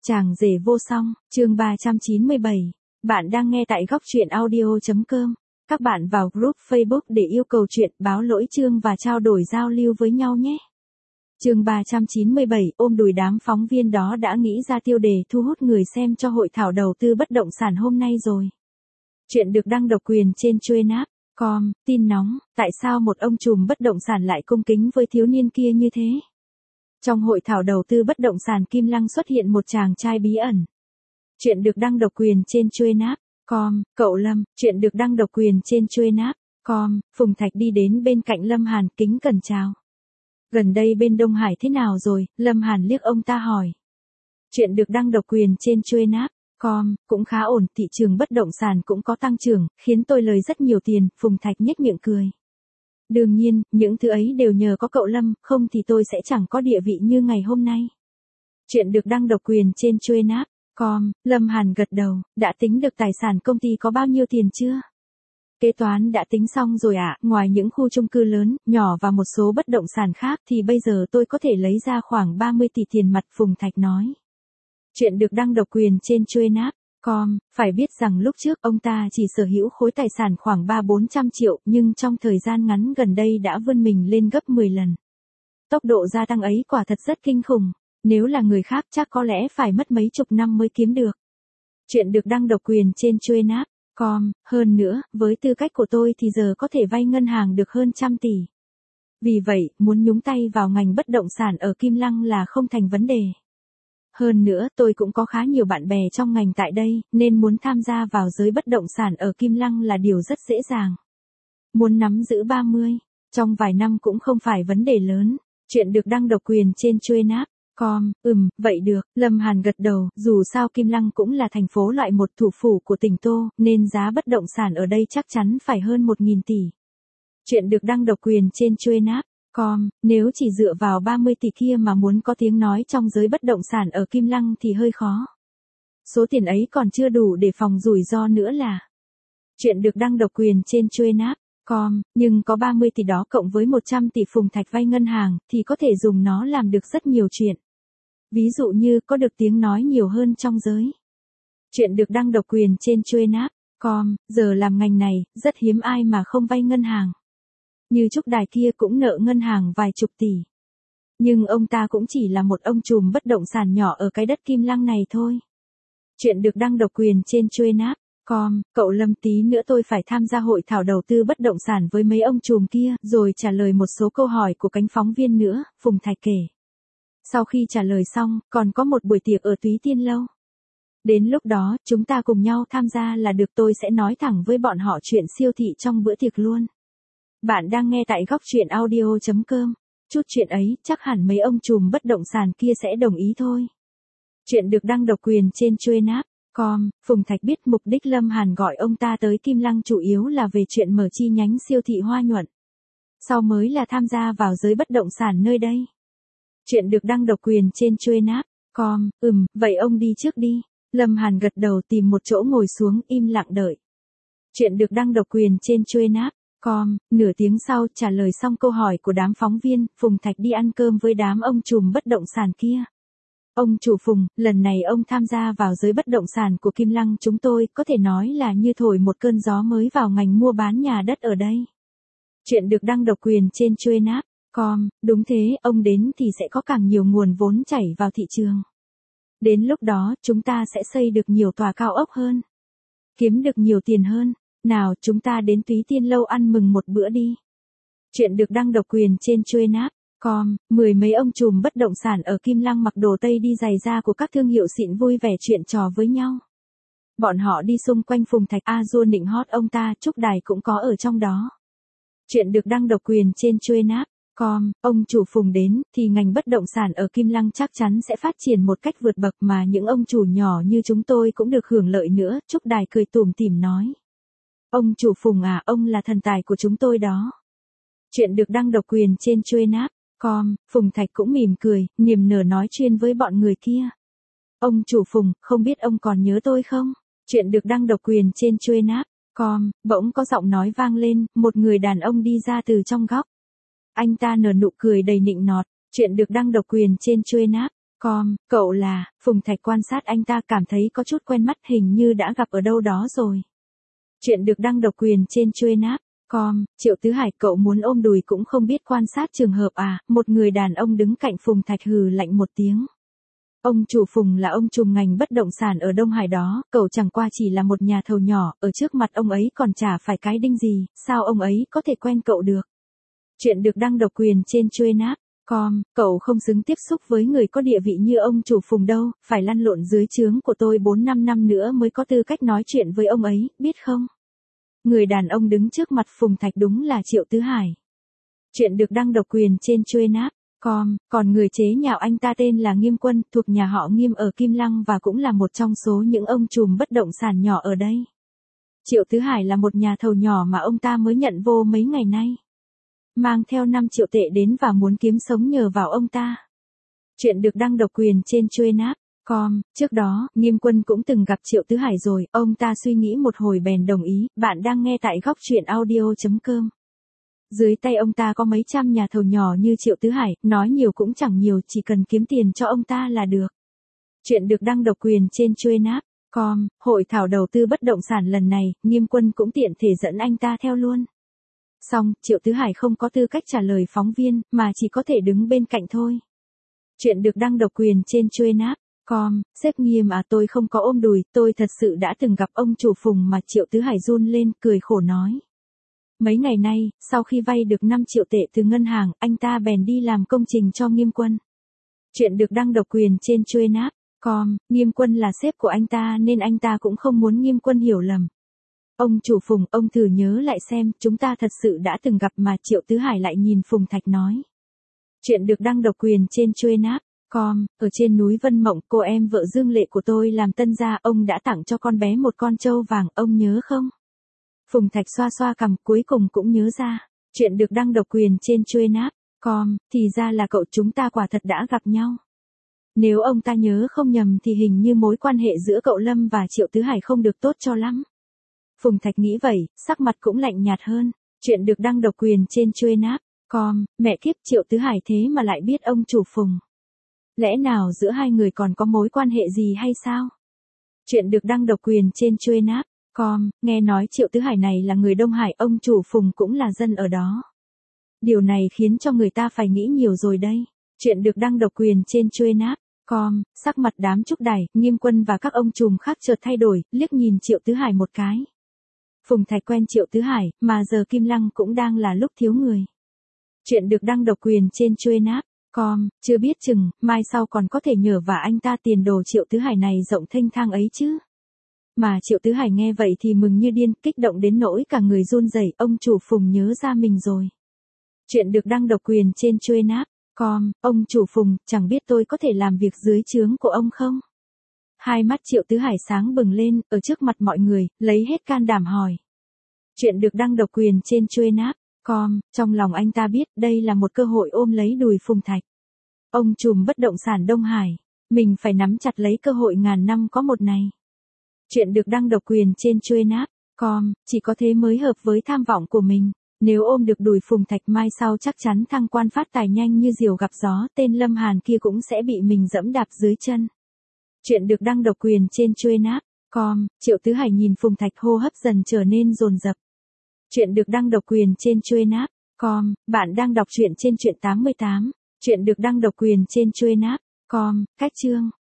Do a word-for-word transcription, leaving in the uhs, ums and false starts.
Chàng rể vô song, chương ba trăm chín mươi bảy. Bạn đang nghe tại góc truyện audio.com. Các bạn vào group Facebook để yêu cầu chuyện, báo lỗi chương và trao đổi giao lưu với nhau nhé. Chương ba trăm chín mươi bảy, ôm đùi đám phóng viên đó đã nghĩ ra tiêu đề thu hút người xem cho hội thảo đầu tư bất động sản hôm nay rồi. Chuyện được đăng độc quyền trên chuên app chấm com, tin nóng, tại sao một ông trùm bất động sản lại cung kính với thiếu niên kia như thế? Trong hội thảo đầu tư bất động sản Kim Lăng xuất hiện một chàng trai bí ẩn. Chuyện được đăng độc quyền trên chuên app chấm com, cậu Lâm, chuyện được đăng độc quyền trên chuên app chấm com, Phùng Thạch đi đến bên cạnh Lâm Hàn kính cẩn chào. Gần đây bên Đông Hải thế nào rồi? Lâm Hàn liếc ông ta hỏi. Chuyện được đăng độc quyền trên chuên app chấm com, cũng khá ổn, thị trường bất động sản cũng có tăng trưởng, khiến tôi lời rất nhiều tiền, Phùng Thạch nhếch miệng cười. Đương nhiên, những thứ ấy đều nhờ có cậu Lâm, không thì tôi sẽ chẳng có địa vị như ngày hôm nay. Chuyện được đăng độc quyền trên chuên app chấm com, Lâm Hàn gật đầu, đã tính được tài sản công ty có bao nhiêu tiền chưa? Kế toán đã tính xong rồi ạ, à, ngoài những khu chung cư lớn, nhỏ và một số bất động sản khác thì bây giờ tôi có thể lấy ra khoảng ba mươi tỷ tiền mặt, Phùng Thạch nói. Chuyện được đăng độc quyền trên chuên app chấm com, phải biết rằng lúc trước ông ta chỉ sở hữu khối tài sản khoảng ba bốn trăm triệu nhưng trong thời gian ngắn gần đây đã vươn mình lên gấp mười lần. Tốc độ gia tăng ấy quả thật rất kinh khủng, nếu là người khác chắc có lẽ phải mất mấy chục năm mới kiếm được. Chuyện được đăng độc quyền trên chuên app chấm com, hơn nữa, với tư cách của tôi thì giờ có thể vay ngân hàng được hơn trăm tỷ. Vì vậy, muốn nhúng tay vào ngành bất động sản ở Kim Lăng là không thành vấn đề. Hơn nữa, tôi cũng có khá nhiều bạn bè trong ngành tại đây, nên muốn tham gia vào giới bất động sản ở Kim Lăng là điều rất dễ dàng. Muốn nắm giữ ba mươi, trong vài năm cũng không phải vấn đề lớn. Chuyện được đăng độc quyền trên chuên app chấm com, ừm, vậy được, Lâm Hàn gật đầu, dù sao Kim Lăng cũng là thành phố loại một thủ phủ của tỉnh Tô, nên giá bất động sản ở đây chắc chắn phải hơn một nghìn tỷ. Chuyện được đăng độc quyền trên chuên app chấm com, nếu chỉ dựa vào ba mươi tỷ kia mà muốn có tiếng nói trong giới bất động sản ở Kim Lăng thì hơi khó. Số tiền ấy còn chưa đủ để phòng rủi ro nữa là. Chuyện được đăng độc quyền trên chuên app chấm com, nhưng có ba mươi tỷ đó cộng với một trăm tỷ Phùng Thạch vay ngân hàng thì có thể dùng nó làm được rất nhiều chuyện. Ví dụ như có được tiếng nói nhiều hơn trong giới. Chuyện được đăng độc quyền trên chuên app chấm com, giờ làm ngành này, rất hiếm ai mà không vay ngân hàng. Như Trúc Đài kia cũng nợ ngân hàng vài chục tỷ. Nhưng ông ta cũng chỉ là một ông trùm bất động sản nhỏ ở cái đất Kim Lăng này thôi. Chuyện được đăng độc quyền trên chuên app chấm com, cậu Lâm, tí nữa tôi phải tham gia hội thảo đầu tư bất động sản với mấy ông trùm kia, rồi trả lời một số câu hỏi của cánh phóng viên nữa, Phùng Thạch kể. Sau khi trả lời xong, còn có một buổi tiệc ở Túy Tiên Lâu. Đến lúc đó, chúng ta cùng nhau tham gia là được, tôi sẽ nói thẳng với bọn họ chuyện siêu thị trong bữa tiệc luôn. Bạn đang nghe tại góc truyện audio.com. Chút chuyện ấy, chắc hẳn mấy ông trùm bất động sản kia sẽ đồng ý thôi. Chuyện được đăng độc quyền trên chuên app chấm com, Phùng Thạch biết mục đích Lâm Hàn gọi ông ta tới Kim Lăng chủ yếu là về chuyện mở chi nhánh siêu thị Hoa Nhuận. Sau mới là tham gia vào giới bất động sản nơi đây. Chuyện được đăng độc quyền trên chuên app chấm com, ừm, vậy ông đi trước đi. Lâm Hàn gật đầu tìm một chỗ ngồi xuống im lặng đợi. Chuyện được đăng độc quyền trên chuên app chấm com, nửa tiếng sau trả lời xong câu hỏi của đám phóng viên, Phùng Thạch đi ăn cơm với đám ông trùm bất động sản kia. Ông chủ Phùng, lần này ông tham gia vào giới bất động sản của Kim Lăng chúng tôi có thể nói là như thổi một cơn gió mới vào ngành mua bán nhà đất ở đây. Chuyện được đăng độc quyền trên chuên app chấm com, đúng thế, ông đến thì sẽ có càng nhiều nguồn vốn chảy vào thị trường. Đến lúc đó chúng ta sẽ xây được nhiều tòa cao ốc hơn. Kiếm được nhiều tiền hơn. Nào chúng ta đến Túy Tiên Lâu ăn mừng một bữa đi. Chuyện được đăng độc quyền trên chuên app chấm com, mười mấy ông trùm bất động sản ở Kim Lăng mặc đồ Tây đi giày da của các thương hiệu xịn vui vẻ chuyện trò với nhau. Bọn họ đi xung quanh Phùng Thạch, a dua nịnh hót ông ta, Trúc Đài cũng có ở trong đó. Chuyện được đăng độc quyền trên chuên app chấm com, ông chủ Phùng đến thì ngành bất động sản ở Kim Lăng chắc chắn sẽ phát triển một cách vượt bậc mà những ông chủ nhỏ như chúng tôi cũng được hưởng lợi nữa, Trúc Đài cười tủm tỉm nói. Ông chủ Phùng à, ông là thần tài của chúng tôi đó. Chuyện được đăng độc quyền trên chuên app chấm com, Phùng Thạch cũng mỉm cười, niềm nở nói chuyên với bọn người kia. Ông chủ Phùng, không biết ông còn nhớ tôi không? Chuyện được đăng độc quyền trên chuên app chấm com, bỗng có giọng nói vang lên, một người đàn ông đi ra từ trong góc. Anh ta nở nụ cười đầy nịnh nọt. Chuyện được đăng độc quyền trên chuên app chấm Com, cậu là, Phùng Thạch quan sát anh ta cảm thấy có chút quen mắt hình như đã gặp ở đâu đó rồi. Chuyện được đăng độc quyền trên Truên App. Com, Triệu Tứ Hải cậu muốn ôm đùi cũng không biết quan sát trường hợp à, một người đàn ông đứng cạnh Phùng Thạch hừ lạnh một tiếng. Ông chủ Phùng là ông trùm ngành bất động sản ở Đông Hải đó, cậu chẳng qua chỉ là một nhà thầu nhỏ, ở trước mặt ông ấy còn chả phải cái đinh gì, sao ông ấy có thể quen cậu được. Chuyện được đăng độc quyền trên Truên App. Com, cậu không xứng tiếp xúc với người có địa vị như ông chủ Phùng đâu, phải lăn lộn dưới trướng của tôi bốn năm năm nữa mới có tư cách nói chuyện với ông ấy, biết không? Người đàn ông đứng trước mặt Phùng Thạch đúng là Triệu Tứ Hải. Chuyện được đăng độc quyền trên Truên App. Com, còn người chế nhạo anh ta tên là Nghiêm Quân, thuộc nhà họ Nghiêm ở Kim Lăng và cũng là một trong số những ông trùm bất động sản nhỏ ở đây. Triệu Tứ Hải là một nhà thầu nhỏ mà ông ta mới nhận vô mấy ngày nay. Mang theo năm triệu tệ đến và muốn kiếm sống nhờ vào ông ta. Chuyện được đăng độc quyền trên Truên App. Com, trước đó, Nghiêm Quân cũng từng gặp Triệu Tứ Hải rồi, ông ta suy nghĩ một hồi bèn đồng ý, bạn đang nghe tại góc truyện audio.com. Dưới tay ông ta có mấy trăm nhà thầu nhỏ như Triệu Tứ Hải, nói nhiều cũng chẳng nhiều, chỉ cần kiếm tiền cho ông ta là được. Chuyện được đăng độc quyền trên Truên App. Com, hội thảo đầu tư bất động sản lần này, Nghiêm Quân cũng tiện thể dẫn anh ta theo luôn. Xong, Triệu Tứ Hải không có tư cách trả lời phóng viên, mà chỉ có thể đứng bên cạnh thôi. Chuyện được đăng độc quyền trên Truên App. Com, sếp Nghiêm à, tôi không có ôm đùi, tôi thật sự đã từng gặp ông chủ Phùng mà. Triệu Tứ Hải run lên, cười khổ nói. Mấy ngày nay, sau khi vay được năm triệu tệ từ ngân hàng, anh ta bèn đi làm công trình cho Nghiêm Quân. Chuyện được đăng độc quyền trên Truên App. Com, Nghiêm Quân là sếp của anh ta nên anh ta cũng không muốn Nghiêm Quân hiểu lầm. Ông chủ Phùng, ông thử nhớ lại xem, chúng ta thật sự đã từng gặp mà. Triệu Tứ Hải lại nhìn Phùng Thạch nói. Chuyện được đăng độc quyền trên Truên App. Com, ở trên núi Vân Mộng, cô em vợ Dương Lệ của tôi làm tân gia, ông đã tặng cho con bé một con trâu vàng, ông nhớ không? Phùng Thạch xoa xoa cằm, cuối cùng cũng nhớ ra. Chuyện được đăng độc quyền trên Truên App. Com, thì ra là cậu, chúng ta quả thật đã gặp nhau. Nếu ông ta nhớ không nhầm thì hình như mối quan hệ giữa cậu Lâm và Triệu Tứ Hải không được tốt cho lắm. Phùng Thạch nghĩ vậy, sắc mặt cũng lạnh nhạt hơn. Chuyện được đăng độc quyền trên Truên App. Com, mẹ kiếp, Triệu Tứ Hải thế mà lại biết ông chủ Phùng. Lẽ nào giữa hai người còn có mối quan hệ gì hay sao? Chuyện được đăng độc quyền trên Truên App. Com, nghe nói Triệu Tứ Hải này là người Đông Hải, ông chủ Phùng cũng là dân ở đó. Điều này khiến cho người ta phải nghĩ nhiều rồi đây. Chuyện được đăng độc quyền trên Truên App. Com, sắc mặt đám Trúc Đài, Nghiêm Quân và các ông trùm khác chợt thay đổi, liếc nhìn Triệu Tứ Hải một cái. Phùng Thạch quen Triệu Tứ Hải, mà giờ Kim Lăng cũng đang là lúc thiếu người. Chuyện được đăng độc quyền trên Truên App. Com, chưa biết chừng, mai sau còn có thể nhờ vả anh ta tiền đồ Triệu Tứ Hải này rộng thênh thang ấy chứ. Mà Triệu Tứ Hải nghe vậy thì mừng như điên, kích động đến nỗi cả người run rẩy. Ông chủ Phùng nhớ ra mình rồi. Chuyện được đăng độc quyền trên Truên App. Com, ông chủ Phùng, chẳng biết tôi có thể làm việc dưới trướng của ông không? Hai mắt Triệu Tứ Hải sáng bừng lên, ở trước mặt mọi người, lấy hết can đảm hỏi. Chuyện được đăng độc quyền trên Truên App. Com, trong lòng anh ta biết đây là một cơ hội ôm lấy đùi Phùng Thạch. Ông trùm bất động sản Đông Hải, mình phải nắm chặt lấy cơ hội ngàn năm có một này. Chuyện được đăng độc quyền trên Truên App. Com, chỉ có thế mới hợp với tham vọng của mình. Nếu ôm được đùi Phùng Thạch mai sau chắc chắn thăng quan phát tài nhanh như diều gặp gió, tên Lâm Hàn kia cũng sẽ bị mình dẫm đạp dưới chân. Chuyện được đăng độc quyền trên Truên App. Com, Triệu Tứ Hải nhìn Phùng Thạch hô hấp dần trở nên dồn dập. Chuyện được đăng độc quyền trên Truên App. Com, bạn đang đọc truyện trên truyện tám mươi tám. Chuyện được đăng độc quyền trên Truên App. Com, cách chương.